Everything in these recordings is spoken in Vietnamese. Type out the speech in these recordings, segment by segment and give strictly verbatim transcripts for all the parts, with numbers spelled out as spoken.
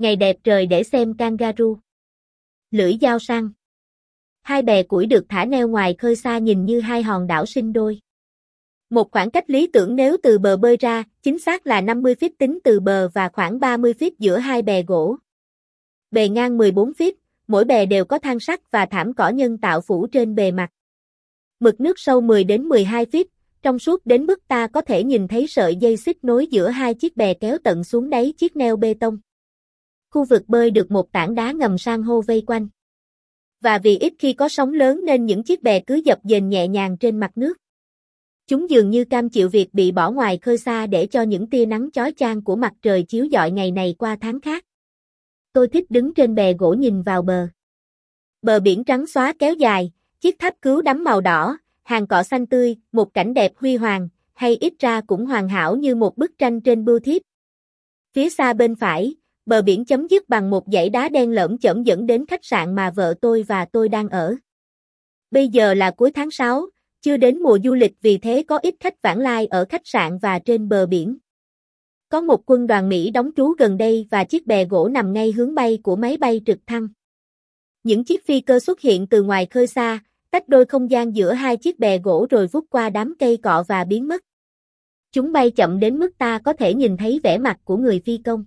Ngày đẹp trời để xem kangaroo. Lưỡi dao săn. Hai bè củi được thả neo ngoài khơi xa nhìn như hai hòn đảo sinh đôi. Một khoảng cách lý tưởng nếu từ bờ bơi ra, chính xác là năm mươi feet tính từ bờ và khoảng ba mươi feet giữa hai bè gỗ. Bề ngang mười bốn feet, mỗi bè đều có thang sắt và thảm cỏ nhân tạo phủ trên bề mặt. Mực nước sâu mười đến mười hai feet, trong suốt đến mức ta có thể nhìn thấy sợi dây xích nối giữa hai chiếc bè kéo tận xuống đáy chiếc neo bê tông. Khu vực bơi được một tảng đá ngầm san hô vây quanh. Và vì ít khi có sóng lớn nên những chiếc bè cứ dập dềnh nhẹ nhàng trên mặt nước. Chúng dường như cam chịu việc bị bỏ ngoài khơi xa để cho những tia nắng chói chang của mặt trời chiếu rọi ngày này qua tháng khác. Tôi thích đứng trên bè gỗ nhìn vào bờ. Bờ biển trắng xóa kéo dài, chiếc tháp cứu đắm màu đỏ, hàng cỏ xanh tươi, một cảnh đẹp huy hoàng, hay ít ra cũng hoàn hảo như một bức tranh trên bưu thiếp. Phía xa bên phải, bờ biển chấm dứt bằng một dãy đá đen lởm chởm dẫn đến khách sạn mà vợ tôi và tôi đang ở. Bây giờ là cuối tháng sáu, chưa đến mùa du lịch vì thế có ít khách vãng lai ở khách sạn và trên bờ biển. Có một quân đoàn Mỹ đóng trú gần đây và chiếc bè gỗ nằm ngay hướng bay của máy bay trực thăng. Những chiếc phi cơ xuất hiện từ ngoài khơi xa, tách đôi không gian giữa hai chiếc bè gỗ rồi vút qua đám cây cọ và biến mất. Chúng bay chậm đến mức ta có thể nhìn thấy vẻ mặt của người phi công.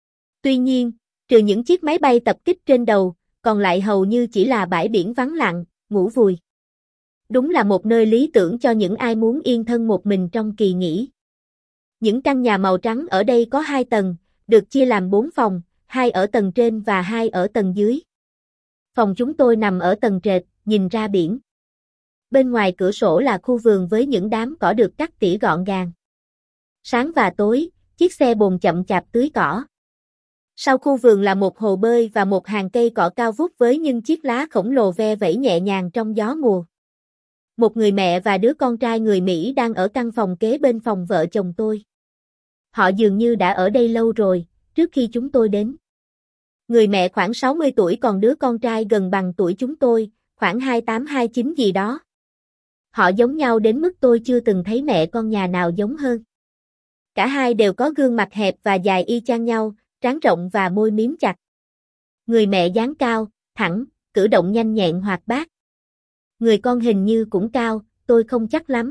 Tuy nhiên, trừ những chiếc máy bay tập kích trên đầu, còn lại hầu như chỉ là bãi biển vắng lặng, ngủ vùi. Đúng là một nơi lý tưởng cho những ai muốn yên thân một mình trong kỳ nghỉ. Những căn nhà màu trắng ở đây có hai tầng, được chia làm bốn phòng, hai ở tầng trên và hai ở tầng dưới. Phòng chúng tôi nằm ở tầng trệt, nhìn ra biển. Bên ngoài cửa sổ là khu vườn với những đám cỏ được cắt tỉa gọn gàng. Sáng và tối, chiếc xe bồn chậm chạp tưới cỏ. Sau khu vườn là một hồ bơi và một hàng cây cọ cao vút với những chiếc lá khổng lồ ve vẫy nhẹ nhàng trong gió mùa. Một người mẹ và đứa con trai người Mỹ đang ở căn phòng kế bên phòng vợ chồng tôi. Họ dường như đã ở đây lâu rồi, trước khi chúng tôi đến. Người mẹ khoảng sáu mươi tuổi còn đứa con trai gần bằng tuổi chúng tôi, khoảng hai mươi tám hai mươi chín gì đó. Họ giống nhau đến mức tôi chưa từng thấy mẹ con nhà nào giống hơn. Cả hai đều có gương mặt hẹp và dài y chang nhau, trán rộng và môi miếm chặt. Người mẹ dáng cao, thẳng, cử động nhanh nhẹn hoạt bát. Người con hình như cũng cao, tôi không chắc lắm.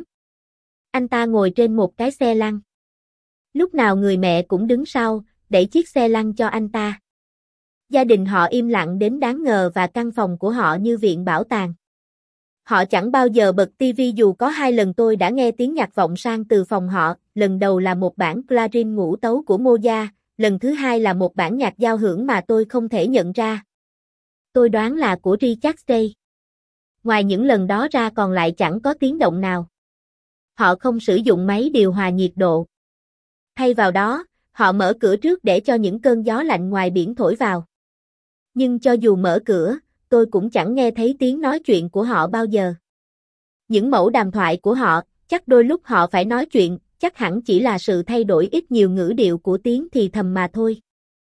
Anh ta ngồi trên một cái xe lăn. Lúc nào người mẹ cũng đứng sau, đẩy chiếc xe lăn cho anh ta. Gia đình họ im lặng đến đáng ngờ và căn phòng của họ như viện bảo tàng. Họ chẳng bao giờ bật tivi dù có hai lần tôi đã nghe tiếng nhạc vọng sang từ phòng họ, lần đầu là một bản clarin ngũ tấu của Mozart, lần thứ hai là một bản nhạc giao hưởng mà tôi không thể nhận ra. Tôi đoán là của Richard Stay. Ngoài những lần đó ra còn lại chẳng có tiếng động nào. Họ không sử dụng máy điều hòa nhiệt độ. Thay vào đó, họ mở cửa trước để cho những cơn gió lạnh ngoài biển thổi vào. Nhưng cho dù mở cửa, tôi cũng chẳng nghe thấy tiếng nói chuyện của họ bao giờ. Những mẫu đàm thoại của họ, chắc đôi lúc họ phải nói chuyện, chắc hẳn chỉ là sự thay đổi ít nhiều ngữ điệu của tiếng thì thầm mà thôi.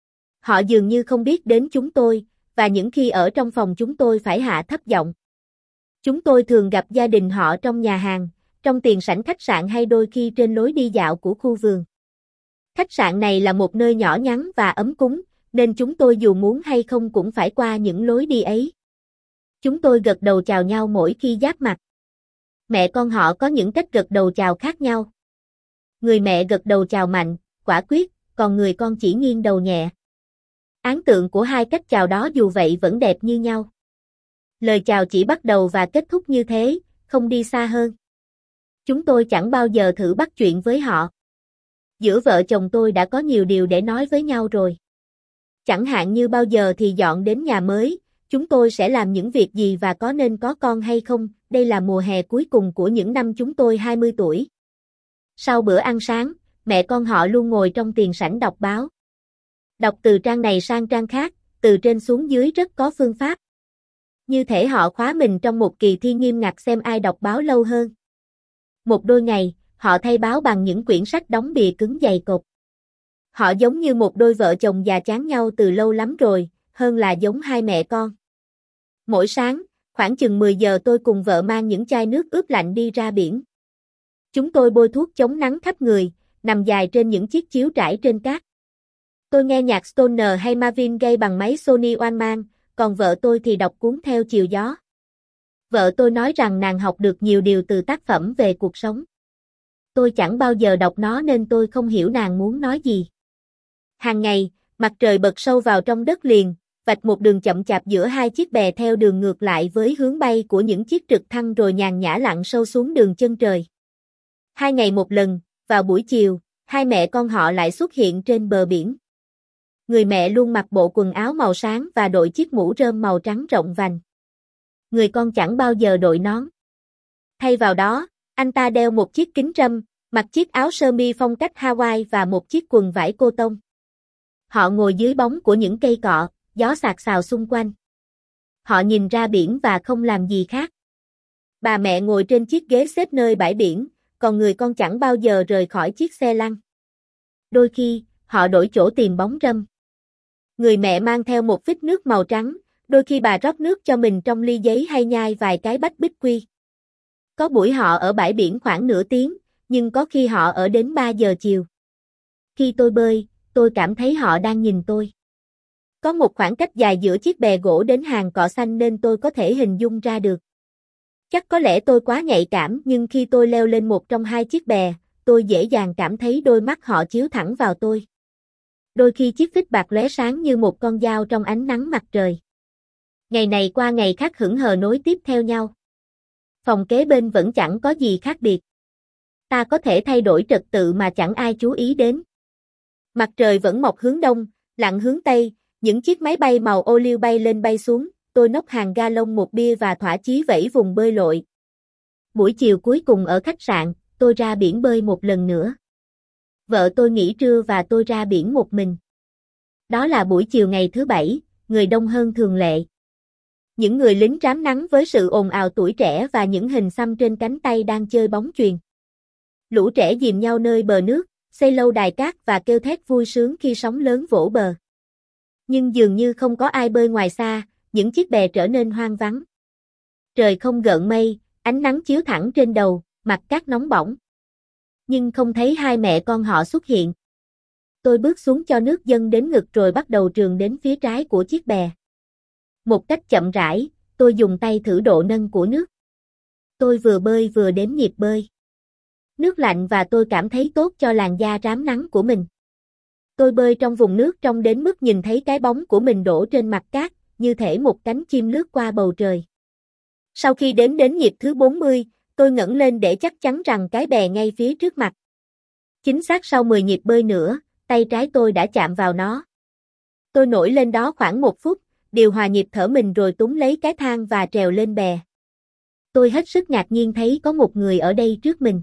Họ dường như không biết đến chúng tôi, và những khi ở trong phòng chúng tôi phải hạ thấp giọng. Chúng tôi thường gặp gia đình họ trong nhà hàng, trong tiền sảnh khách sạn hay đôi khi trên lối đi dạo của khu vườn. Khách sạn này là một nơi nhỏ nhắn và ấm cúng, nên chúng tôi dù muốn hay không cũng phải qua những lối đi ấy. Chúng tôi gật đầu chào nhau mỗi khi giáp mặt. Mẹ con họ có những cách gật đầu chào khác nhau. Người mẹ gật đầu chào mạnh, quả quyết, còn người con chỉ nghiêng đầu nhẹ. Ấn tượng của hai cách chào đó dù vậy vẫn đẹp như nhau. Lời chào chỉ bắt đầu và kết thúc như thế, không đi xa hơn. Chúng tôi chẳng bao giờ thử bắt chuyện với họ. Giữa vợ chồng tôi đã có nhiều điều để nói với nhau rồi. Chẳng hạn như bao giờ thì dọn đến nhà mới, chúng tôi sẽ làm những việc gì và có nên có con hay không, đây là mùa hè cuối cùng của những năm chúng tôi hai mươi tuổi. Sau bữa ăn sáng, mẹ con họ luôn ngồi trong tiền sảnh đọc báo. Đọc từ trang này sang trang khác, từ trên xuống dưới rất có phương pháp. Như thể họ khóa mình trong một kỳ thi nghiêm ngặt xem ai đọc báo lâu hơn. Một đôi ngày, họ thay báo bằng những quyển sách đóng bìa cứng dày cộp. Họ giống như một đôi vợ chồng già chán nhau từ lâu lắm rồi, hơn là giống hai mẹ con. Mỗi sáng, khoảng chừng mười giờ tôi cùng vợ mang những chai nước ướp lạnh đi ra biển. Chúng tôi bôi thuốc chống nắng khắp người, nằm dài trên những chiếc chiếu trải trên cát. Tôi nghe nhạc Stoner hay Marvin Gaye bằng máy Sony Walkman, còn vợ tôi thì đọc cuốn Theo chiều gió. Vợ tôi nói rằng nàng học được nhiều điều từ tác phẩm về cuộc sống. Tôi chẳng bao giờ đọc nó nên tôi không hiểu nàng muốn nói gì. Hàng ngày, mặt trời bật sâu vào trong đất liền, vạch một đường chậm chạp giữa hai chiếc bè theo đường ngược lại với hướng bay của những chiếc trực thăng rồi nhàn nhã lặn sâu xuống đường chân trời. Hai ngày một lần, vào buổi chiều, hai mẹ con họ lại xuất hiện trên bờ biển. Người mẹ luôn mặc bộ quần áo màu sáng và đội chiếc mũ rơm màu trắng rộng vành. Người con chẳng bao giờ đội nón. Thay vào đó, anh ta đeo một chiếc kính râm, mặc chiếc áo sơ mi phong cách Hawaii và một chiếc quần vải cô tông. Họ ngồi dưới bóng của những cây cọ, gió xạc xào xung quanh. Họ nhìn ra biển và không làm gì khác. Bà mẹ ngồi trên chiếc ghế xếp nơi bãi biển, còn người con chẳng bao giờ rời khỏi chiếc xe lăn. Đôi khi, họ đổi chỗ tìm bóng râm. Người mẹ mang theo một phích nước màu trắng, đôi khi bà rót nước cho mình trong ly giấy hay nhai vài cái bách bích quy. Có buổi họ ở bãi biển khoảng nửa tiếng, nhưng có khi họ ở đến ba giờ chiều. Khi tôi bơi, tôi cảm thấy họ đang nhìn tôi. Có một khoảng cách dài giữa chiếc bè gỗ đến hàng cọ xanh nên tôi có thể hình dung ra được. Chắc có lẽ tôi quá nhạy cảm nhưng khi tôi leo lên một trong hai chiếc bè, tôi dễ dàng cảm thấy đôi mắt họ chiếu thẳng vào tôi. Đôi khi chiếc phích bạc lóe sáng như một con dao trong ánh nắng mặt trời. Ngày này qua ngày khác hững hờ nối tiếp theo nhau. Phòng kế bên vẫn chẳng có gì khác biệt. Ta có thể thay đổi trật tự mà chẳng ai chú ý đến. Mặt trời vẫn mọc hướng đông, lặn hướng tây, những chiếc máy bay màu ô liu bay lên bay xuống, tôi nốc hàng ga lông một bia và thỏa chí vẫy vùng bơi lội. Buổi chiều cuối cùng ở khách sạn, tôi ra biển bơi một lần nữa. Vợ tôi nghỉ trưa và tôi ra biển một mình. Đó là buổi chiều ngày thứ bảy, người đông hơn thường lệ. Những người lính rám nắng với sự ồn ào tuổi trẻ và những hình xăm trên cánh tay đang chơi bóng chuyền. Lũ trẻ dìm nhau nơi bờ nước, xây lâu đài cát và kêu thét vui sướng khi sóng lớn vỗ bờ. Nhưng dường như không có ai bơi ngoài xa, những chiếc bè trở nên hoang vắng. Trời không gợn mây, ánh nắng chiếu thẳng trên đầu, mặt cát nóng bỏng. Nhưng không thấy hai mẹ con họ xuất hiện. Tôi bước xuống cho nước dâng đến ngực rồi bắt đầu trườn đến phía trái của chiếc bè. Một cách chậm rãi, tôi dùng tay thử độ nâng của nước. Tôi vừa bơi vừa đếm nhịp bơi. Nước lạnh và tôi cảm thấy tốt cho làn da rám nắng của mình. Tôi bơi trong vùng nước trong đến mức nhìn thấy cái bóng của mình đổ trên mặt cát, như thể một cánh chim lướt qua bầu trời. Sau khi đếm đến nhịp thứ bốn mươi, tôi ngẩng lên để chắc chắn rằng cái bè ngay phía trước mặt. Chính xác sau mười nhịp bơi nữa, tay trái tôi đã chạm vào nó. Tôi nổi lên đó khoảng một phút, điều hòa nhịp thở mình rồi túm lấy cái thang và trèo lên bè. Tôi hết sức ngạc nhiên thấy có một người ở đây trước mình.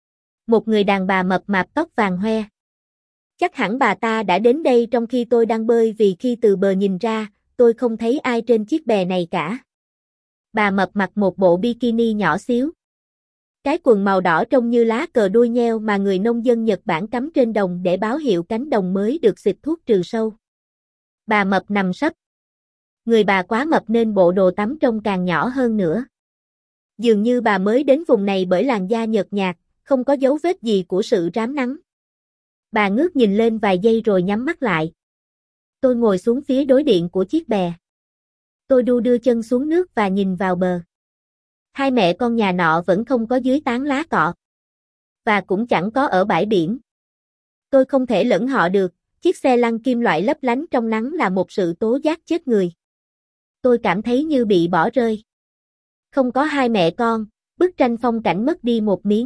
Một người đàn bà mập mạp tóc vàng hoe. Chắc hẳn bà ta đã đến đây trong khi tôi đang bơi vì khi từ bờ nhìn ra, tôi không thấy ai trên chiếc bè này cả. Bà mập mặc một bộ bikini nhỏ xíu. Cái quần màu đỏ trông như lá cờ đuôi nheo mà người nông dân Nhật Bản cắm trên đồng để báo hiệu cánh đồng mới được xịt thuốc trừ sâu. Bà mập nằm sấp. Người bà quá mập nên bộ đồ tắm trông càng nhỏ hơn nữa. Dường như bà mới đến vùng này bởi làn da nhợt nhạt, không có dấu vết gì của sự rám nắng. Bà ngước nhìn lên vài giây rồi nhắm mắt lại. Tôi ngồi xuống phía đối diện của chiếc bè. Tôi đu đưa chân xuống nước và nhìn vào bờ. Hai mẹ con nhà nọ vẫn không có dưới tán lá cọ. Và cũng chẳng có ở bãi biển. Tôi không thể lẫn họ được, chiếc xe lăn kim loại lấp lánh trong nắng là một sự tố giác chết người. Tôi cảm thấy như bị bỏ rơi. Không có hai mẹ con, bức tranh phong cảnh mất đi một miếng.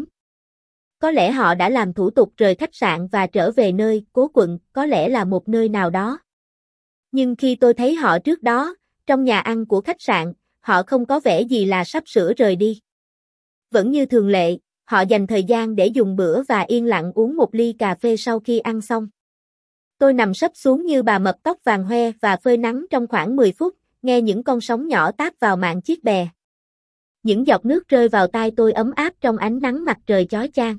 Có lẽ họ đã làm thủ tục rời khách sạn và trở về nơi cố quận, có lẽ là một nơi nào đó. Nhưng khi tôi thấy họ trước đó, trong nhà ăn của khách sạn, họ không có vẻ gì là sắp sửa rời đi. Vẫn như thường lệ, họ dành thời gian để dùng bữa và yên lặng uống một ly cà phê sau khi ăn xong. Tôi nằm sấp xuống như bà mập tóc vàng hoe và phơi nắng trong khoảng mười phút, nghe những con sóng nhỏ táp vào mạn chiếc bè. Những giọt nước rơi vào tai tôi ấm áp trong ánh nắng mặt trời chói chang.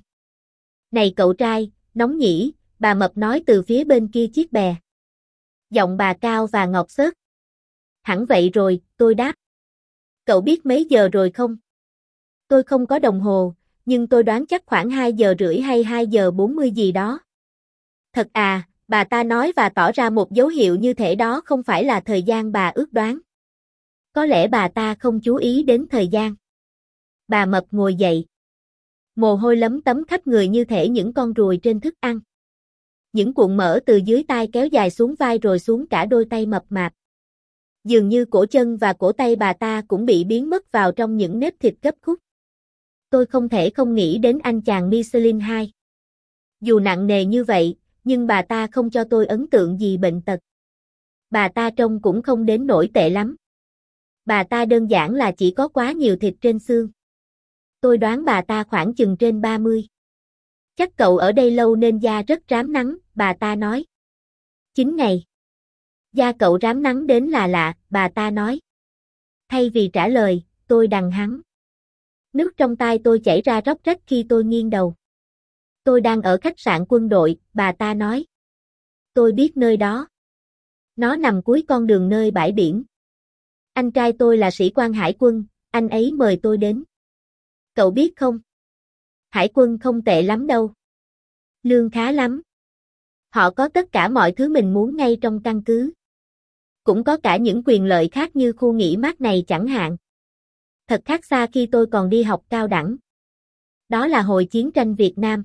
Này cậu trai, nóng nhỉ, bà mập nói từ phía bên kia chiếc bè. Giọng bà cao và ngọt xớt. Hẳn vậy rồi, tôi đáp. Cậu biết mấy giờ rồi không? Tôi không có đồng hồ, nhưng tôi đoán chắc khoảng hai giờ rưỡi hay hai giờ bốn mươi gì đó. Thật à, Bà ta nói và tỏ ra một dấu hiệu như thể đó không phải là thời gian bà ước đoán. Có lẽ bà ta không chú ý đến thời gian. Bà mập ngồi dậy. Mồ hôi lấm tấm khắp người như thể những con ruồi trên thức ăn. Những cuộn mỡ từ dưới tai kéo dài xuống vai rồi xuống cả đôi tay mập mạp. Dường như cổ chân và cổ tay bà ta cũng bị biến mất vào trong những nếp thịt gấp khúc. Tôi không thể không nghĩ đến anh chàng Michelin hai. Dù nặng nề như vậy, nhưng bà ta không cho tôi ấn tượng gì bệnh tật. Bà ta trông cũng không đến nỗi tệ lắm. Bà ta đơn giản là chỉ có quá nhiều thịt trên xương. Tôi đoán bà ta khoảng chừng trên ba mươi. Chắc cậu ở đây lâu nên da rất rám nắng, bà ta nói. Chín ngày. Da cậu rám nắng đến là lạ, bà ta nói. Thay vì trả lời, tôi đằng hắn. Nước trong tai tôi chảy ra róc rách khi tôi nghiêng đầu. Tôi đang ở khách sạn quân đội, bà ta nói. Tôi biết nơi đó. Nó nằm cuối con đường nơi bãi biển. Anh trai tôi là sĩ quan hải quân, anh ấy mời tôi đến. Cậu biết không? Hải quân không tệ lắm đâu. Lương khá lắm. Họ có tất cả mọi thứ mình muốn ngay trong căn cứ. Cũng có cả những quyền lợi khác như khu nghỉ mát này chẳng hạn. Thật khác xa khi tôi còn đi học cao đẳng. Đó là hồi chiến tranh Việt Nam.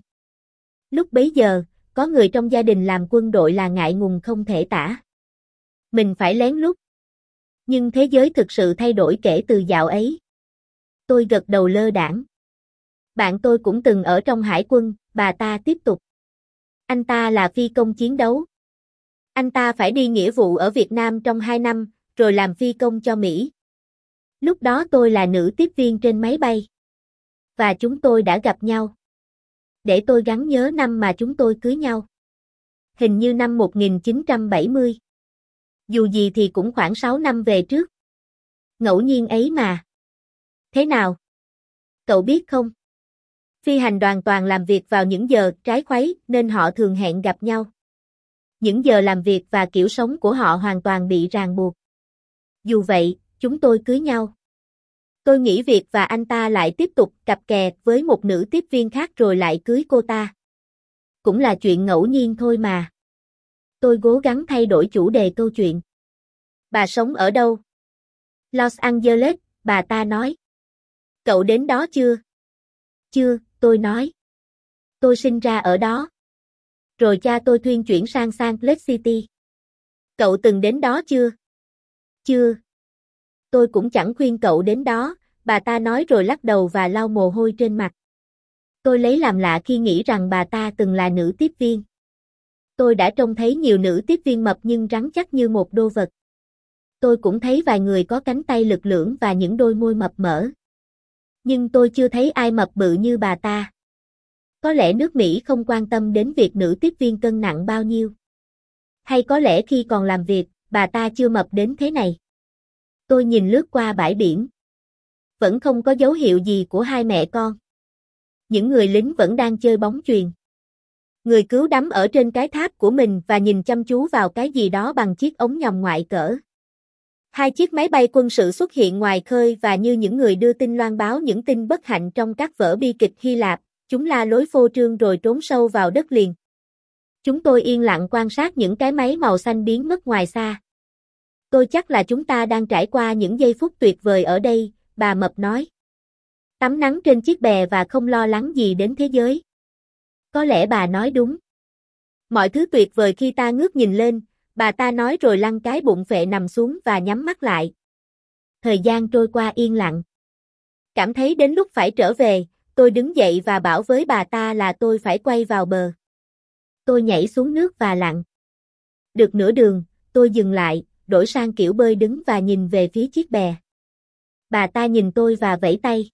Lúc bấy giờ, có người trong gia đình làm quân đội là ngại ngùng không thể tả. Mình phải lén lút. Nhưng thế giới thực sự thay đổi kể từ dạo ấy. Tôi gật đầu lơ đãng. Bạn tôi cũng từng ở trong hải quân, bà ta tiếp tục. Anh ta là phi công chiến đấu. Anh ta phải đi nghĩa vụ ở Việt Nam trong hai năm, rồi làm phi công cho Mỹ. Lúc đó tôi là nữ tiếp viên trên máy bay. Và chúng tôi đã gặp nhau. Để tôi gắng nhớ năm mà chúng tôi cưới nhau. Hình như năm một nghìn chín trăm bảy mươi. Dù gì thì cũng khoảng sáu năm về trước. Ngẫu nhiên ấy mà. Thế nào? Cậu biết không? Phi hành đoàn toàn làm việc vào những giờ trái khuấy nên họ thường hẹn gặp nhau. Những giờ làm việc và kiểu sống của họ hoàn toàn bị ràng buộc. Dù vậy, chúng tôi cưới nhau. Tôi nghỉ việc và anh ta lại tiếp tục cặp kè với một nữ tiếp viên khác rồi lại cưới cô ta. Cũng là chuyện ngẫu nhiên thôi mà. Tôi cố gắng thay đổi chủ đề câu chuyện. Bà sống ở đâu? Los Angeles, bà ta nói. Cậu đến đó chưa? Chưa, tôi nói. Tôi sinh ra ở đó. Rồi cha tôi thuyên chuyển sang Salt Lake City. Cậu từng đến đó chưa? Chưa. Tôi cũng chẳng khuyên cậu đến đó, bà ta nói rồi lắc đầu và lau mồ hôi trên mặt. Tôi lấy làm lạ khi nghĩ rằng bà ta từng là nữ tiếp viên. Tôi đã trông thấy nhiều nữ tiếp viên mập nhưng rắn chắc như một đô vật. Tôi cũng thấy vài người có cánh tay lực lưỡng và những đôi môi mập mỡ. Nhưng tôi chưa thấy ai mập bự như bà ta. Có lẽ nước Mỹ không quan tâm đến việc nữ tiếp viên cân nặng bao nhiêu. Hay có lẽ khi còn làm việc, bà ta chưa mập đến thế này. Tôi nhìn lướt qua bãi biển. Vẫn không có dấu hiệu gì của hai mẹ con. Những người lính vẫn đang chơi bóng chuyền. Người cứu đắm ở trên cái tháp của mình và nhìn chăm chú vào cái gì đó bằng chiếc ống nhòm ngoại cỡ. Hai chiếc máy bay quân sự xuất hiện ngoài khơi và như những người đưa tin loan báo những tin bất hạnh trong các vở bi kịch Hy Lạp, chúng la lối phô trương rồi trốn sâu vào đất liền. Chúng tôi yên lặng quan sát những cái máy màu xanh biến mất ngoài xa. Tôi chắc là chúng ta đang trải qua những giây phút tuyệt vời ở đây, bà mập nói. Tắm nắng trên chiếc bè và không lo lắng gì đến thế giới. Có lẽ bà nói đúng. Mọi thứ tuyệt vời khi ta ngước nhìn lên, bà ta nói rồi lăn cái bụng phệ nằm xuống và nhắm mắt lại. Thời gian trôi qua yên lặng. Cảm thấy đến lúc phải trở về, tôi đứng dậy và bảo với bà ta là tôi phải quay vào bờ. Tôi nhảy xuống nước và lặn. Được nửa đường, tôi dừng lại, đổi sang kiểu bơi đứng và nhìn về phía chiếc bè. Bà ta nhìn tôi và vẫy tay.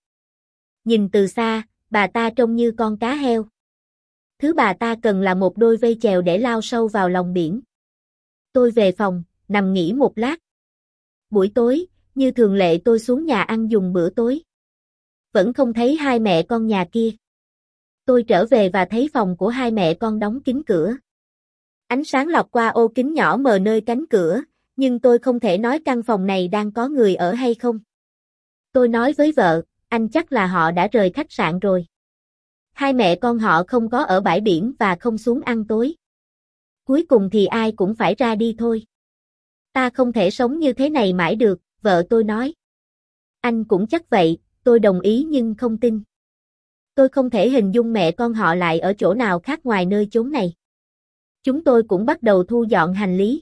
Nhìn từ xa, bà ta trông như con cá heo. Thứ bà ta cần là một đôi vây chèo để lao sâu vào lòng biển. Tôi về phòng, nằm nghỉ một lát. Buổi tối, như thường lệ tôi xuống nhà ăn dùng bữa tối. Vẫn không thấy hai mẹ con nhà kia. Tôi trở về và thấy phòng của hai mẹ con đóng kín cửa. Ánh sáng lọt qua ô kính nhỏ mờ nơi cánh cửa, nhưng tôi không thể nói căn phòng này đang có người ở hay không. Tôi nói với vợ, anh chắc là họ đã rời khách sạn rồi. Hai mẹ con họ không có ở bãi biển và không xuống ăn tối. cuối cùng thì ai cũng phải ra đi thôi. Ta không thể sống như thế này mãi được, vợ tôi nói. Anh cũng chắc vậy, tôi đồng ý nhưng không tin. Tôi không thể hình dung mẹ con họ lại ở chỗ nào khác ngoài nơi chốn này. Chúng tôi cũng bắt đầu thu dọn hành lý.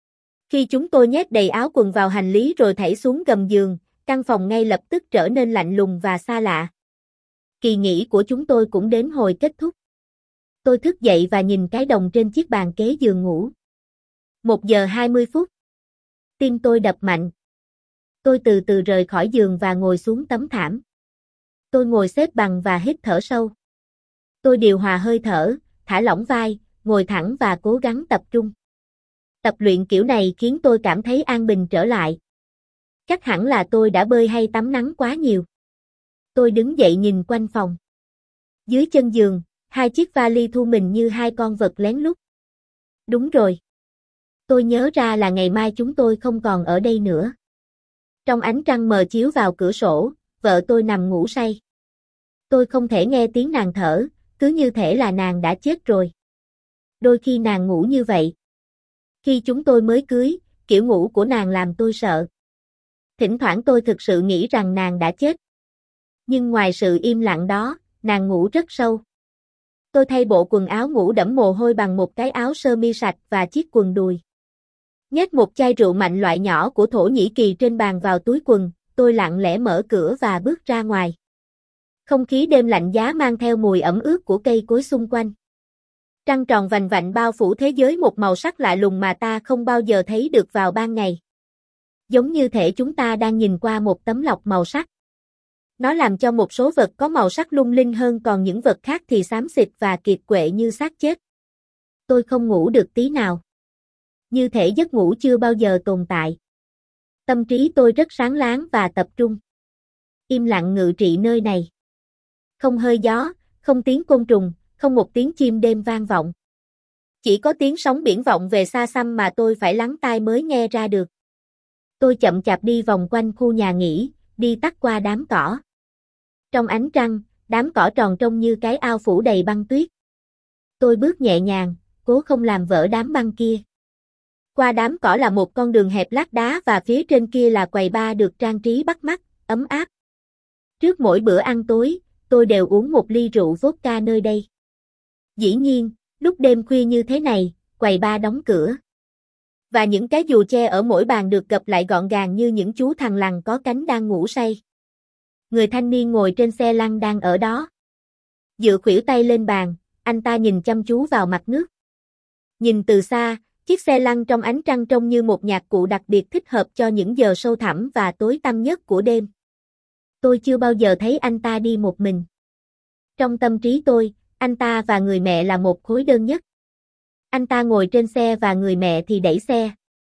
Khi chúng tôi nhét đầy áo quần vào hành lý rồi thảy xuống gầm giường, căn phòng ngay lập tức trở nên lạnh lùng và xa lạ. Kỳ nghỉ của chúng tôi cũng đến hồi kết thúc. Tôi thức dậy và nhìn cái đồng trên chiếc bàn kế giường ngủ. Một giờ hai mươi phút. Tim tôi đập mạnh. Tôi từ từ rời khỏi giường và ngồi xuống tấm thảm. Tôi ngồi xếp bằng và hít thở sâu. Tôi điều hòa hơi thở, thả lỏng vai, ngồi thẳng và cố gắng tập trung. Tập luyện kiểu này khiến tôi cảm thấy an bình trở lại. Chắc hẳn là tôi đã bơi hay tắm nắng quá nhiều. Tôi đứng dậy nhìn quanh phòng. Dưới chân giường, hai chiếc vali thu mình như hai con vật lén lút. Đúng rồi. Tôi nhớ ra là ngày mai chúng tôi không còn ở đây nữa. Trong ánh trăng mờ chiếu vào cửa sổ, vợ tôi nằm ngủ say. Tôi không thể nghe tiếng nàng thở, cứ như thể là nàng đã chết rồi. Đôi khi nàng ngủ như vậy. Khi chúng tôi mới cưới, kiểu ngủ của nàng làm tôi sợ. Thỉnh thoảng tôi thực sự nghĩ rằng nàng đã chết. Nhưng ngoài sự im lặng đó, nàng ngủ rất sâu. Tôi thay bộ quần áo ngủ đẫm mồ hôi bằng một cái áo sơ mi sạch và chiếc quần đùi. Nhét một chai rượu mạnh loại nhỏ của Thổ Nhĩ Kỳ trên bàn vào túi quần, tôi lặng lẽ mở cửa và bước ra ngoài. Không khí đêm lạnh giá mang theo mùi ẩm ướt của cây cối xung quanh. Trăng tròn vành vạnh bao phủ thế giới một màu sắc lạ lùng mà ta không bao giờ thấy được vào ban ngày. Giống như thể chúng ta đang nhìn qua một tấm lọc màu sắc. Nó làm cho một số vật có màu sắc lung linh hơn còn những vật khác thì xám xịt và kiệt quệ như xác chết. Tôi không ngủ được tí nào. Như thể giấc ngủ chưa bao giờ tồn tại. Tâm trí tôi rất sáng láng và tập trung. Im lặng ngự trị nơi này. Không hơi gió, không tiếng côn trùng, không một tiếng chim đêm vang vọng. Chỉ có tiếng sóng biển vọng về xa xăm mà tôi phải lắng tai mới nghe ra được. Tôi chậm chạp đi vòng quanh khu nhà nghỉ, đi tắt qua đám cỏ. Trong ánh trăng, đám cỏ tròn trông như cái ao phủ đầy băng tuyết. Tôi bước nhẹ nhàng, cố không làm vỡ đám băng kia. Qua đám cỏ là một con đường hẹp lát đá và phía trên kia là quầy bar được trang trí bắt mắt, ấm áp. Trước mỗi bữa ăn tối, tôi đều uống một ly rượu vodka nơi đây. Dĩ nhiên, lúc đêm khuya như thế này, quầy bar đóng cửa. Và những cái dù che ở mỗi bàn được gập lại gọn gàng như những chú thằn lằn có cánh đang ngủ say. Người thanh niên ngồi trên xe lăn đang ở đó. Dựa khuỷu tay lên bàn, anh ta nhìn chăm chú vào mặt nước. Nhìn từ xa, chiếc xe lăn trong ánh trăng trông như một nhạc cụ đặc biệt thích hợp cho những giờ sâu thẳm và tối tăm nhất của đêm. Tôi chưa bao giờ thấy anh ta đi một mình. Trong tâm trí tôi, anh ta và người mẹ là một khối đơn nhất. Anh ta ngồi trên xe và người mẹ thì đẩy xe.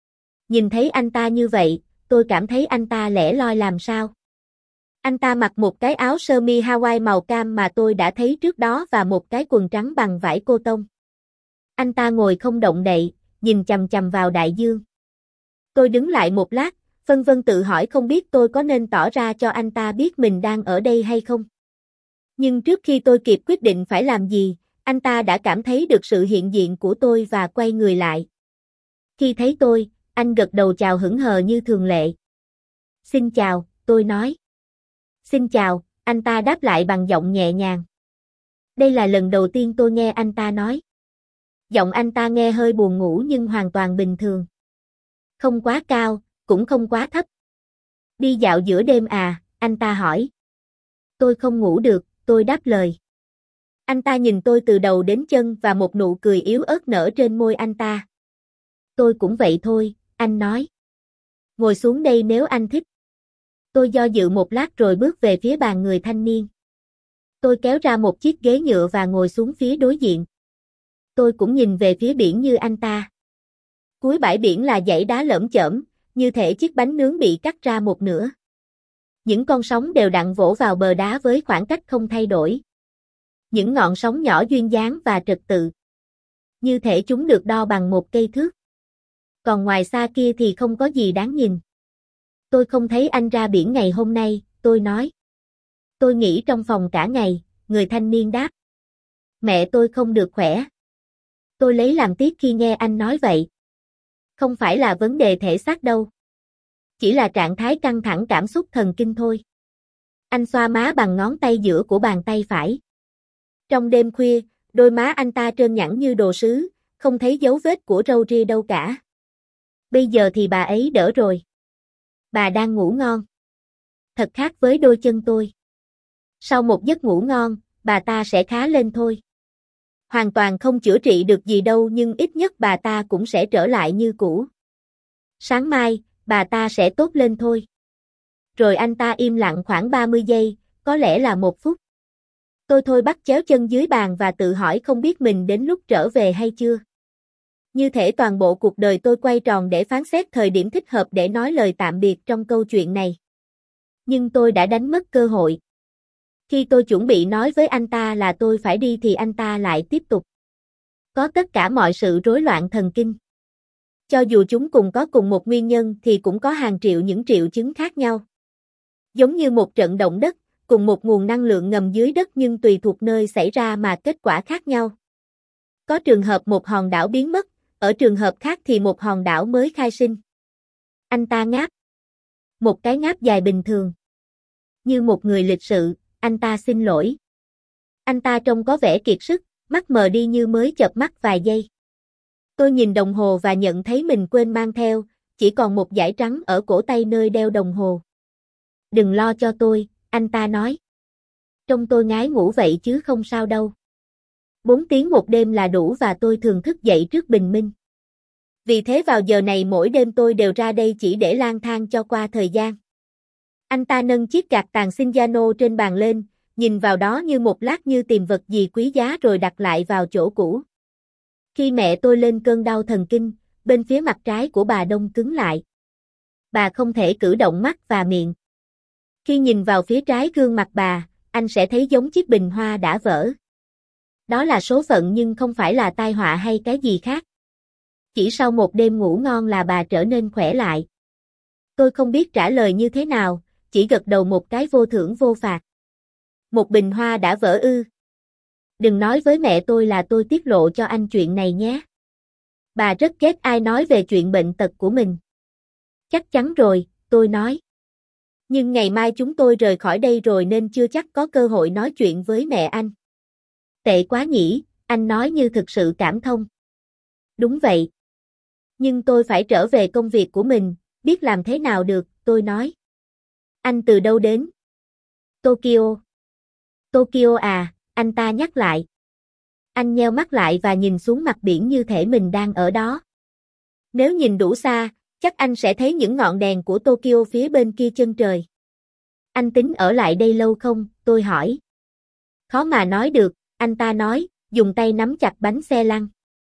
Nhìn thấy anh ta như vậy, tôi cảm thấy anh ta lẻ loi làm sao. Anh ta mặc một cái áo sơ mi Hawaii màu cam mà tôi đã thấy trước đó và một cái quần trắng bằng vải cô tông. Anh ta ngồi không động đậy, nhìn chằm chằm vào đại dương. Tôi đứng lại một lát, phân vân tự hỏi không biết tôi có nên tỏ ra cho anh ta biết mình đang ở đây hay không. Nhưng trước khi tôi kịp quyết định phải làm gì, anh ta đã cảm thấy được sự hiện diện của tôi và quay người lại. Khi thấy tôi, anh gật đầu chào hững hờ như thường lệ. Xin chào, tôi nói. Xin chào, anh ta đáp lại bằng giọng nhẹ nhàng. Đây là lần đầu tiên tôi nghe anh ta nói. Giọng anh ta nghe hơi buồn ngủ nhưng hoàn toàn bình thường. Không quá cao, cũng không quá thấp. Đi dạo giữa đêm à, anh ta hỏi. Tôi không ngủ được, tôi đáp lời. Anh ta nhìn tôi từ đầu đến chân và một nụ cười yếu ớt nở trên môi anh ta. Tôi cũng vậy thôi, anh nói. Ngồi xuống đây nếu anh thích. Tôi do dự một lát rồi bước về phía bàn người thanh niên. Tôi kéo ra một chiếc ghế nhựa và ngồi xuống phía đối diện. Tôi cũng nhìn về phía biển như anh ta. Cuối bãi biển là dãy đá lởm chởm, như thể chiếc bánh nướng bị cắt ra một nửa. Những con sóng đều đặn vỗ vào bờ đá với khoảng cách không thay đổi. Những ngọn sóng nhỏ duyên dáng và trật tự. Như thể chúng được đo bằng một cây thước. Còn ngoài xa kia thì không có gì đáng nhìn. Tôi không thấy anh ra biển ngày hôm nay, tôi nói. Tôi nghỉ trong phòng cả ngày, người thanh niên đáp. Mẹ tôi không được khỏe. Tôi lấy làm tiếc khi nghe anh nói vậy. Không phải là vấn đề thể xác đâu. Chỉ là trạng thái căng thẳng cảm xúc thần kinh thôi. Anh xoa má bằng ngón tay giữa của bàn tay phải. Trong đêm khuya, đôi má anh ta trơn nhẵn như đồ sứ, không thấy dấu vết của râu ria đâu cả. Bây giờ thì bà ấy đỡ rồi. Bà đang ngủ ngon. Thật khác với đôi chân tôi. Sau một giấc ngủ ngon, bà ta sẽ khá lên thôi. Hoàn toàn không chữa trị được gì đâu nhưng ít nhất bà ta cũng sẽ trở lại như cũ. Sáng mai, bà ta sẽ tốt lên thôi. Rồi anh ta im lặng khoảng ba mươi giây, có lẽ là một phút. Tôi thôi bắt chéo chân dưới bàn và tự hỏi không biết mình đến lúc trở về hay chưa. Như thể toàn bộ cuộc đời tôi quay tròn để phán xét thời điểm thích hợp để nói lời tạm biệt trong câu chuyện này. Nhưng tôi đã đánh mất cơ hội. Khi tôi chuẩn bị nói với anh ta là tôi phải đi thì anh ta lại tiếp tục. Có tất cả mọi sự rối loạn thần kinh. Cho dù chúng cùng có cùng một nguyên nhân thì cũng có hàng triệu những triệu chứng khác nhau. Giống như một trận động đất, cùng một nguồn năng lượng ngầm dưới đất nhưng tùy thuộc nơi xảy ra mà kết quả khác nhau. Có trường hợp một hòn đảo biến mất, ở trường hợp khác thì một hòn đảo mới khai sinh. Anh ta ngáp. Một cái ngáp dài bình thường. Như một người lịch sự, anh ta xin lỗi. Anh ta trông có vẻ kiệt sức, mắt mờ đi như mới chợp mắt vài giây. Tôi nhìn đồng hồ và nhận thấy mình quên mang theo, chỉ còn một dải trắng ở cổ tay nơi đeo đồng hồ. Đừng lo cho tôi, anh ta nói. Trông tôi ngái ngủ vậy chứ không sao đâu. Bốn tiếng một đêm là đủ và tôi thường thức dậy trước bình minh. Vì thế vào giờ này mỗi đêm tôi đều ra đây chỉ để lang thang cho qua thời gian. Anh ta nâng chiếc gạt tàn Cinzano trên bàn lên, nhìn vào đó như một lát như tìm vật gì quý giá rồi đặt lại vào chỗ cũ. Khi mẹ tôi lên cơn đau thần kinh, bên phía mặt trái của bà đông cứng lại. Bà không thể cử động mắt và miệng. Khi nhìn vào phía trái gương mặt bà, anh sẽ thấy giống chiếc bình hoa đã vỡ. Đó là số phận nhưng không phải là tai họa hay cái gì khác. Chỉ sau một đêm ngủ ngon là bà trở nên khỏe lại. Tôi không biết trả lời như thế nào, chỉ gật đầu một cái vô thưởng vô phạt. Một bình hoa đã vỡ ư. Đừng nói với mẹ tôi là tôi tiết lộ cho anh chuyện này nhé. Bà rất ghét ai nói về chuyện bệnh tật của mình. Chắc chắn rồi, tôi nói. Nhưng ngày mai chúng tôi rời khỏi đây rồi nên chưa chắc có cơ hội nói chuyện với mẹ anh. Tệ quá nhỉ, anh nói như thực sự cảm thông. Đúng vậy. Nhưng tôi phải trở về công việc của mình, biết làm thế nào được, tôi nói. Anh từ đâu đến? Tokyo. Tokyo à, anh ta nhắc lại. Anh nheo mắt lại và nhìn xuống mặt biển như thể mình đang ở đó. Nếu nhìn đủ xa, chắc anh sẽ thấy những ngọn đèn của Tokyo phía bên kia chân trời. Anh tính ở lại đây lâu không? Tôi hỏi. Khó mà nói được, anh ta nói, dùng tay nắm chặt bánh xe lăn.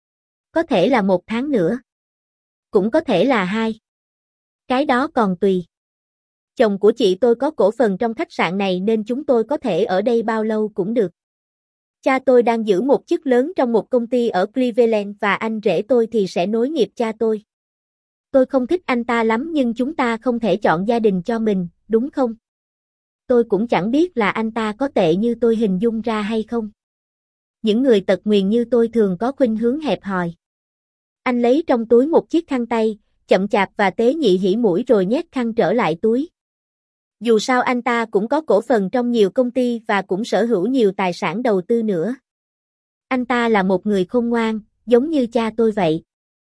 Có thể là một tháng nữa. Cũng có thể là hai. Cái đó còn tùy. Chồng của chị tôi có cổ phần trong khách sạn này nên chúng tôi có thể ở đây bao lâu cũng được. Cha tôi đang giữ một chức lớn trong một công ty ở Cleveland và anh rể tôi thì sẽ nối nghiệp cha tôi. Tôi không thích anh ta lắm nhưng chúng ta không thể chọn gia đình cho mình, đúng không? Tôi cũng chẳng biết là anh ta có tệ như tôi hình dung ra hay không. Những người tật nguyền như tôi thường có khuynh hướng hẹp hòi. Anh lấy trong túi một chiếc khăn tay, chậm chạp và tế nhị hỉ mũi rồi nhét khăn trở lại túi. Dù sao anh ta cũng có cổ phần trong nhiều công ty và cũng sở hữu nhiều tài sản đầu tư nữa. Anh ta là một người khôn ngoan, giống như cha tôi vậy.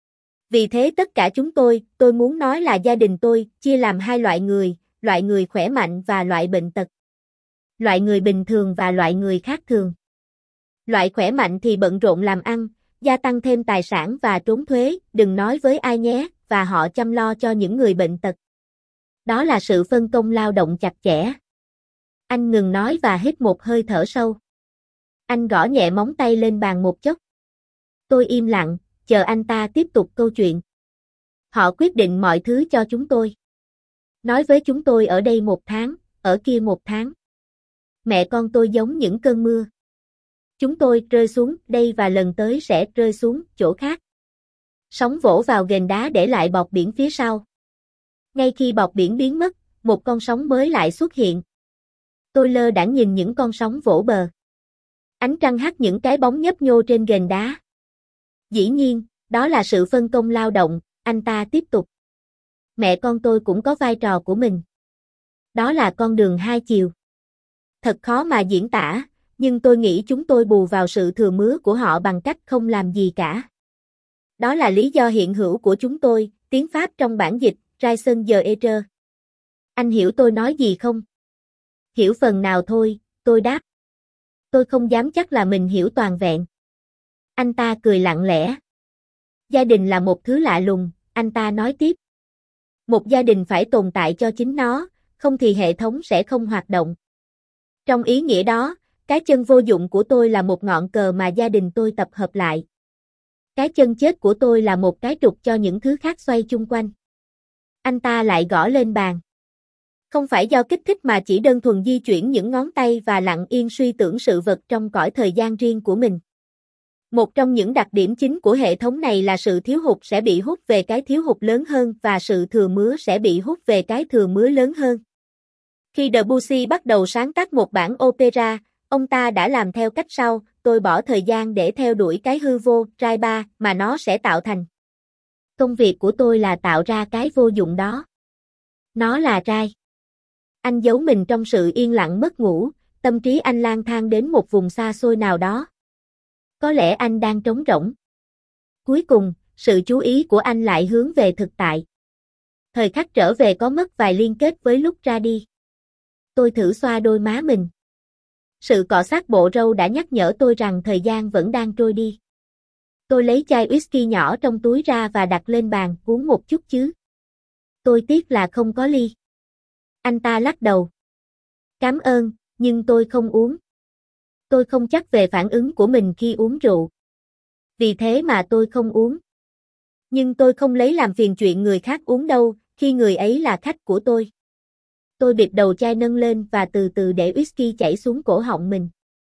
Vì thế tất cả chúng tôi, tôi muốn nói là gia đình tôi, chia làm hai loại người, loại người khỏe mạnh và loại bệnh tật. Loại người bình thường và loại người khác thường. Loại khỏe mạnh thì bận rộn làm ăn, gia tăng thêm tài sản và trốn thuế, đừng nói với ai nhé, và họ chăm lo cho những người bệnh tật. Đó là sự phân công lao động chặt chẽ. Anh ngừng nói và hít một hơi thở sâu. Anh gõ nhẹ móng tay lên bàn một chốc. Tôi im lặng, chờ anh ta tiếp tục câu chuyện. Họ quyết định mọi thứ cho chúng tôi. Nói với chúng tôi ở đây một tháng, ở kia một tháng. Mẹ con tôi giống những cơn mưa. Chúng tôi rơi xuống đây và lần tới sẽ rơi xuống chỗ khác. Sóng vỗ vào ghềnh đá để lại bọt biển phía sau. Ngay khi bọt biển biến mất, một con sóng mới lại xuất hiện. Tôi lơ đãng nhìn những con sóng vỗ bờ. Ánh trăng hắt những cái bóng nhấp nhô trên ghềnh đá. Dĩ nhiên, đó là sự phân công lao động, anh ta tiếp tục. Mẹ con tôi cũng có vai trò của mình. Đó là con đường hai chiều. Thật khó mà diễn tả, nhưng tôi nghĩ chúng tôi bù vào sự thừa mứa của họ bằng cách không làm gì cả. Đó là lý do hiện hữu của chúng tôi, tiếng Pháp trong bản dịch, Raison d'être. Anh hiểu tôi nói gì không? Hiểu phần nào thôi, tôi đáp. Tôi không dám chắc là mình hiểu toàn vẹn. Anh ta cười lặng lẽ. Gia đình là một thứ lạ lùng, anh ta nói tiếp. Một gia đình phải tồn tại cho chính nó, không thì hệ thống sẽ không hoạt động. Trong ý nghĩa đó, cái chân vô dụng của tôi là một ngọn cờ mà gia đình tôi tập hợp lại. Cái chân chết của tôi là một cái trục cho những thứ khác xoay chung quanh. Anh ta lại gõ lên bàn. Không phải do kích thích mà chỉ đơn thuần di chuyển những ngón tay và lặng yên suy tưởng sự vật trong cõi thời gian riêng của mình. Một trong những đặc điểm chính của hệ thống này là sự thiếu hụt sẽ bị hút về cái thiếu hụt lớn hơn và sự thừa mứa sẽ bị hút về cái thừa mứa lớn hơn. Khi Debussy bắt đầu sáng tác một bản opera, ông ta đã làm theo cách sau, tôi bỏ thời gian để theo đuổi cái hư vô, trai ba, mà nó sẽ tạo thành. Công việc của tôi là tạo ra cái vô dụng đó. Nó là trai. Anh giấu mình trong sự yên lặng mất ngủ, tâm trí anh lang thang đến một vùng xa xôi nào đó. Có lẽ anh đang trống rỗng. Cuối cùng, sự chú ý của anh lại hướng về thực tại. Thời khắc trở về có mất vài liên kết với lúc ra đi. Tôi thử xoa đôi má mình. Sự cọ sát bộ râu đã nhắc nhở tôi rằng thời gian vẫn đang trôi đi. Tôi lấy chai whisky nhỏ trong túi ra và đặt lên bàn, uống một chút chứ. Tôi tiếc là không có ly. Anh ta lắc đầu. Cảm ơn, nhưng tôi không uống. Tôi không chắc về phản ứng của mình khi uống rượu. Vì thế mà tôi không uống. Nhưng tôi không lấy làm phiền chuyện người khác uống đâu, khi người ấy là khách của tôi. Tôi bịt đầu chai nâng lên và từ từ để whisky chảy xuống cổ họng mình.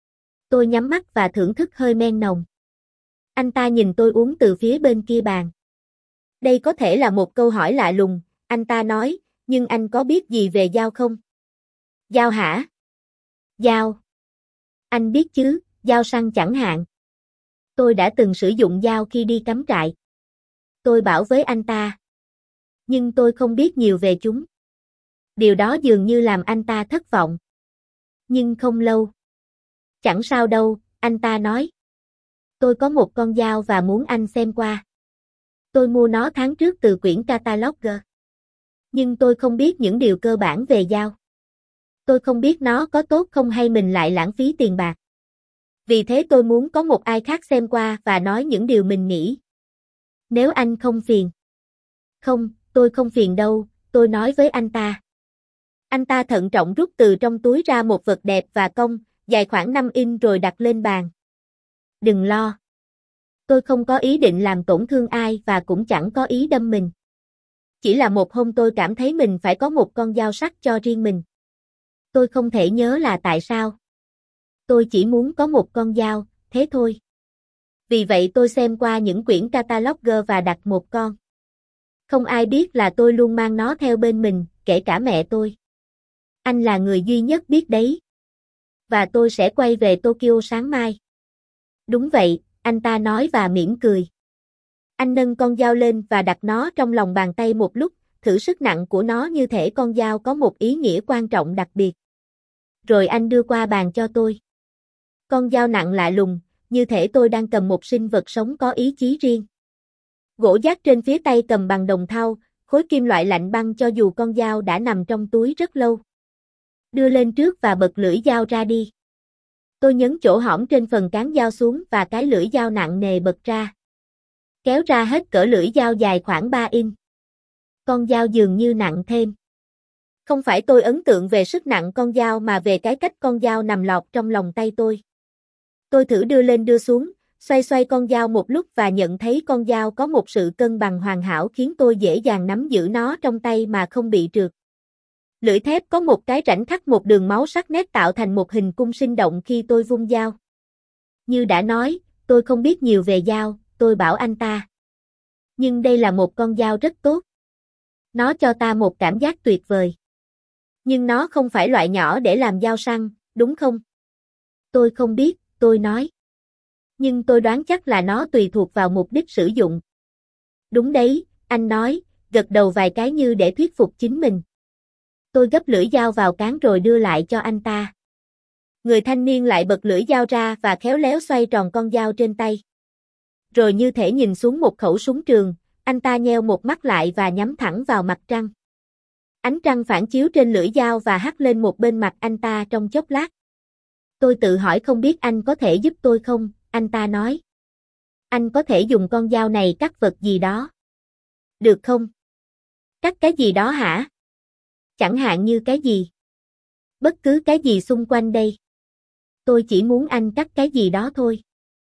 Tôi nhắm mắt và thưởng thức hơi men nồng. Anh ta nhìn tôi uống từ phía bên kia bàn. Đây có thể là một câu hỏi lạ lùng, anh ta nói, nhưng anh có biết gì về dao không? Dao hả? Dao. Anh biết chứ, dao săn chẳng hạn. Tôi đã từng sử dụng dao khi đi cắm trại. Tôi bảo với anh ta. Nhưng tôi không biết nhiều về chúng. Điều đó dường như làm anh ta thất vọng. Nhưng không lâu. Chẳng sao đâu, anh ta nói. Tôi có một con dao và muốn anh xem qua. Tôi mua nó tháng trước từ quyển Catalogue. Nhưng tôi không biết những điều cơ bản về dao. Tôi không biết nó có tốt không hay mình lại lãng phí tiền bạc. Vì thế tôi muốn có một ai khác xem qua và nói những điều mình nghĩ. Nếu anh không phiền. Không, tôi không phiền đâu, tôi nói với anh ta. Anh ta thận trọng rút từ trong túi ra một vật đẹp và cong, dài khoảng năm inch rồi đặt lên bàn. Đừng lo. Tôi không có ý định làm tổn thương ai và cũng chẳng có ý đâm mình. Chỉ là một hôm tôi cảm thấy mình phải có một con dao sắc cho riêng mình. Tôi không thể nhớ là tại sao. Tôi chỉ muốn có một con dao, thế thôi. Vì vậy tôi xem qua những quyển Catalogue và đặt một con. Không ai biết là tôi luôn mang nó theo bên mình, kể cả mẹ tôi. Anh là người duy nhất biết đấy. Và tôi sẽ quay về Tokyo sáng mai. Đúng vậy, anh ta nói và mỉm cười. Anh nâng con dao lên và đặt nó trong lòng bàn tay một lúc, thử sức nặng của nó như thể con dao có một ý nghĩa quan trọng đặc biệt. Rồi anh đưa qua bàn cho tôi. Con dao nặng lạ lùng, như thể tôi đang cầm một sinh vật sống có ý chí riêng. Gỗ giác trên phía tay cầm bằng đồng thau, khối kim loại lạnh băng cho dù con dao đã nằm trong túi rất lâu. Đưa lên trước và bật lưỡi dao ra đi. Tôi nhấn chỗ hõm trên phần cán dao xuống và cái lưỡi dao nặng nề bật ra. Kéo ra hết cỡ lưỡi dao dài khoảng ba inch. Con dao dường như nặng thêm. Không phải tôi ấn tượng về sức nặng con dao mà về cái cách con dao nằm lọt trong lòng tay tôi. Tôi thử đưa lên đưa xuống, xoay xoay con dao một lúc và nhận thấy con dao có một sự cân bằng hoàn hảo khiến tôi dễ dàng nắm giữ nó trong tay mà không bị trượt. Lưỡi thép có một cái rãnh khắc một đường máu sắc nét tạo thành một hình cung sinh động khi tôi vung dao. Như đã nói, tôi không biết nhiều về dao, tôi bảo anh ta. Nhưng đây là một con dao rất tốt. Nó cho ta một cảm giác tuyệt vời. Nhưng nó không phải loại nhỏ để làm dao săn, đúng không? Tôi không biết, tôi nói. Nhưng tôi đoán chắc là nó tùy thuộc vào mục đích sử dụng. Đúng đấy, anh nói, gật đầu vài cái như để thuyết phục chính mình. Tôi gấp lưỡi dao vào cán rồi đưa lại cho anh ta. Người thanh niên lại bật lưỡi dao ra và khéo léo xoay tròn con dao trên tay. Rồi như thể nhìn xuống một khẩu súng trường, anh ta nheo một mắt lại và nhắm thẳng vào mặt trăng. Ánh trăng phản chiếu trên lưỡi dao và hắt lên một bên mặt anh ta trong chốc lát. Tôi tự hỏi không biết anh có thể giúp tôi không, anh ta nói. Anh có thể dùng con dao này cắt vật gì đó. Được không? Cắt cái gì đó hả? Chẳng hạn như cái gì? Bất cứ cái gì xung quanh đây. Tôi chỉ muốn anh cắt cái gì đó thôi.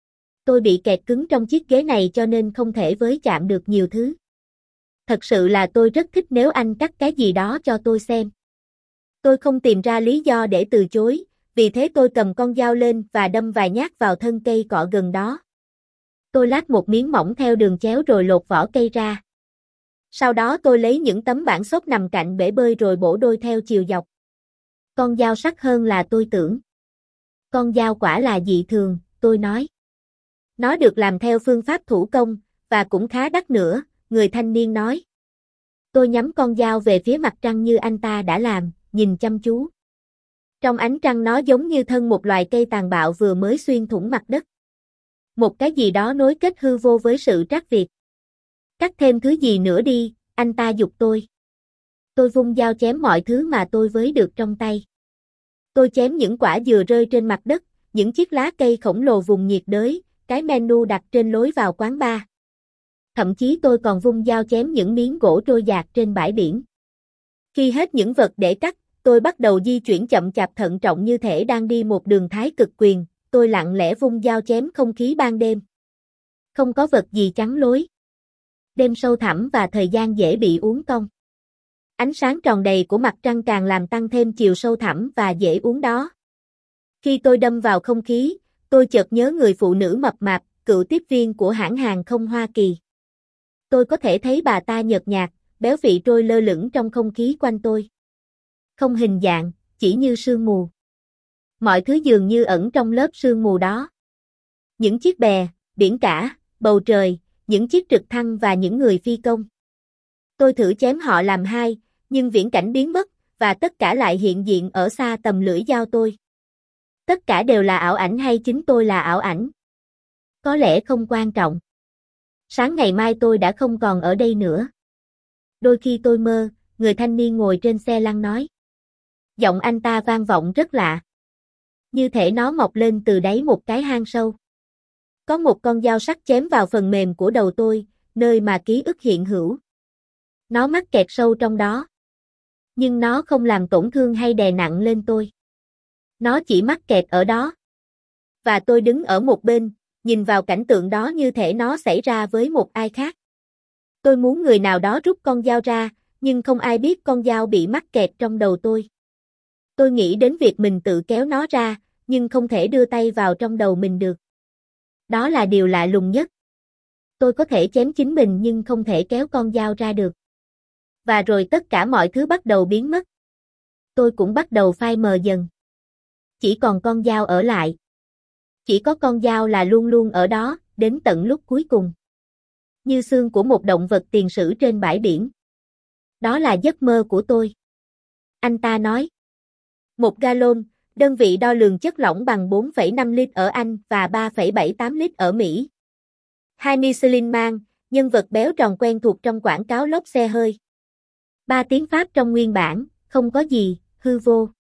Tôi bị kẹt cứng trong chiếc ghế này cho nên không thể với chạm được nhiều thứ. Thật sự là tôi rất thích nếu anh cắt cái gì đó cho tôi xem. Tôi không tìm ra lý do để từ chối, vì thế tôi cầm con dao lên và đâm vài nhát vào thân cây cọ gần đó. Tôi lát một miếng mỏng theo đường chéo rồi lột vỏ cây ra. Sau đó tôi lấy những tấm bảng xốp nằm cạnh bể bơi rồi bổ đôi theo chiều dọc. Con dao sắc hơn là tôi tưởng. Con dao quả là dị thường, tôi nói. Nó được làm theo phương pháp thủ công, và cũng khá đắt nữa, người thanh niên nói. Tôi nhắm con dao về phía mặt trăng như anh ta đã làm, nhìn chăm chú. Trong ánh trăng nó giống như thân một loài cây tàn bạo vừa mới xuyên thủng mặt đất. Một cái gì đó nối kết hư vô với sự trắc việt. Cắt thêm thứ gì nữa đi, anh ta giục tôi. Tôi vung dao chém mọi thứ mà tôi với được trong tay. Tôi chém những quả dừa rơi trên mặt đất, những chiếc lá cây khổng lồ vùng nhiệt đới, cái menu đặt trên lối vào quán bar. Thậm chí tôi còn vung dao chém những miếng gỗ trôi dạt trên bãi biển. Khi hết những vật để cắt, tôi bắt đầu di chuyển chậm chạp thận trọng như thể đang đi một đường thái cực quyền, tôi lặng lẽ vung dao chém không khí ban đêm. Không có vật gì chắn lối. Đêm sâu thẳm và thời gian dễ bị uốn cong. Ánh sáng tròn đầy của mặt trăng càng làm tăng thêm chiều sâu thẳm và dễ uốn đó. Khi tôi đâm vào không khí, tôi chợt nhớ người phụ nữ mập mạp, cựu tiếp viên của hãng hàng không Hoa Kỳ. Tôi có thể thấy bà ta nhợt nhạt, béo phì trôi lơ lửng trong không khí quanh tôi. Không hình dạng, chỉ như sương mù. Mọi thứ dường như ẩn trong lớp sương mù đó. Những chiếc bè, biển cả, bầu trời, những chiếc trực thăng và những người phi công. Tôi thử chém họ làm hai, nhưng viễn cảnh biến mất, và tất cả lại hiện diện ở xa tầm lưỡi dao tôi. Tất cả đều là ảo ảnh hay chính tôi là ảo ảnh? Có lẽ không quan trọng. Sáng ngày mai tôi đã không còn ở đây nữa. Đôi khi tôi mơ, người thanh niên ngồi trên xe lăn nói. Giọng anh ta vang vọng rất lạ. Như thể nó mọc lên từ đáy một cái hang sâu. Có một con dao sắc chém vào phần mềm của đầu tôi, nơi mà ký ức hiện hữu. Nó mắc kẹt sâu trong đó. Nhưng nó không làm tổn thương hay đè nặng lên tôi. Nó chỉ mắc kẹt ở đó. Và tôi đứng ở một bên, nhìn vào cảnh tượng đó như thể nó xảy ra với một ai khác. Tôi muốn người nào đó rút con dao ra, nhưng không ai biết con dao bị mắc kẹt trong đầu tôi. Tôi nghĩ đến việc mình tự kéo nó ra, nhưng không thể đưa tay vào trong đầu mình được. Đó là điều lạ lùng nhất. Tôi có thể chém chính mình nhưng không thể kéo con dao ra được. Và rồi tất cả mọi thứ bắt đầu biến mất. Tôi cũng bắt đầu phai mờ dần. Chỉ còn con dao ở lại. Chỉ có con dao là luôn luôn ở đó, đến tận lúc cuối cùng. Như xương của một động vật tiền sử trên bãi biển. Đó là giấc mơ của tôi. Anh ta nói. Một gallon, đơn vị đo lường chất lỏng bằng bốn phẩy năm lít ở Anh và ba phẩy bảy tám lít ở Mỹ. Hai Michelin Man, nhân vật béo tròn quen thuộc trong quảng cáo lốp xe hơi. Ba tiếng Pháp trong nguyên bản, không có gì, hư vô.